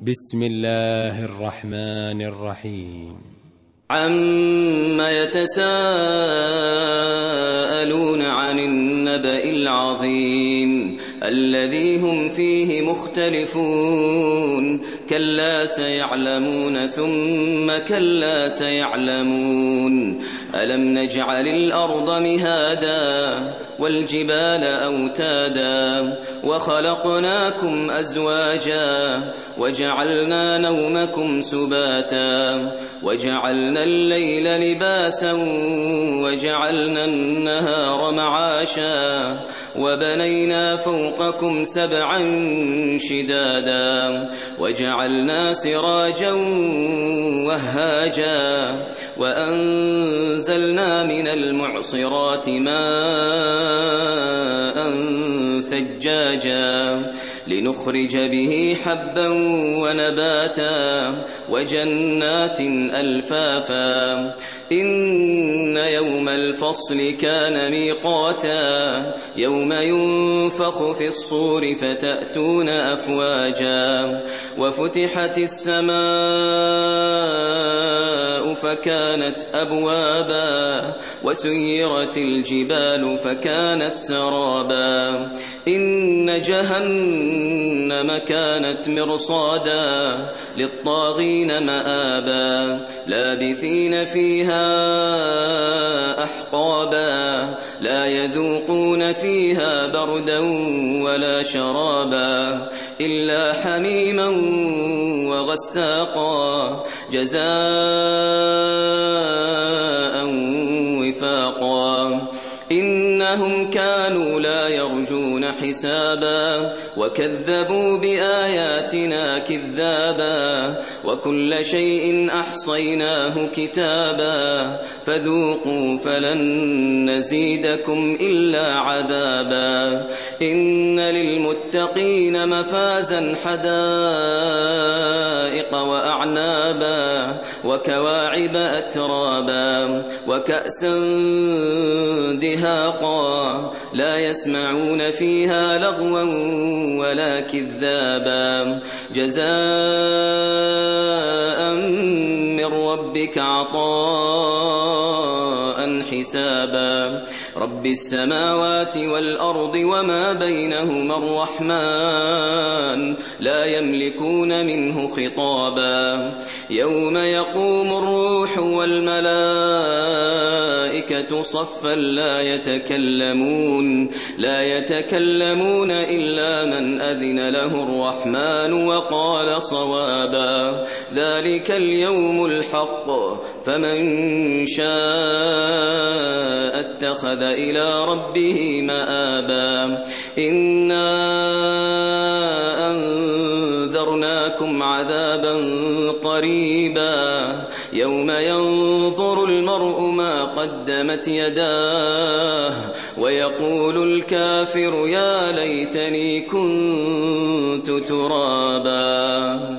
بسم الله الرحمن الرحيم. عم يتساءلون عن النبأ العظيم الذي هم فيه مختلفون كلا سيعلمون ثم كلا سيعلمون ألم نجعل الأرض مهادا والجبال أوتادا وخلقناكم أزواجا وجعلنا نومكم سباتا وجعلنا الليل لباسا وجعلنا النهار معاشا وبنينا فوقكم سبعا شدادا وجعلنا سراجا وهاجا وأنزلنا من المعصرات ماء ثجاجا لنخرج به حبا ونباتا وجنات ألفافا إن يوم الفصل كان ميقاتا يوم ينفخ في الصور فتأتون أفواجا وفتحت السماء فكانت أبوابا وسيرت الجبال فكانت سرابا إن جهنم كانت مرصادا للطاغين مآبا لابثين فيها أحقابا لا يذوقون فيها بردا ولا شرابا إلا حميما وغساقا جزاء وفاقا إنهم كانوا لا يرجون حسابا وكذبوا بآياتنا كذابا وكل شيء أحصيناه كتابا فذوقوا فلن نزيدكم إلا عذابا إن للمتقين مفازا حدائق وأعنابا وكواعب أترابا وكأسا دهاقا لا يسمعون فيها لغوا ولا كذابا جزاء من ربك عطاء حسابا رب السماوات والأرض وما بينهما الرحمن لا يملكون منه خطابا يوم يقوم الروح والملائكة صفا لا يتكلمون إلا من أذن له الرحمن وقال صوابا ذلك اليوم الحق فمن شاء اتخذ إلى ربه مآبا إنا أنذرناكم عذابا قريبا يوم ينظر المرء ما قدمت يداه ويقول الكافر يا ليتني كنت ترابا.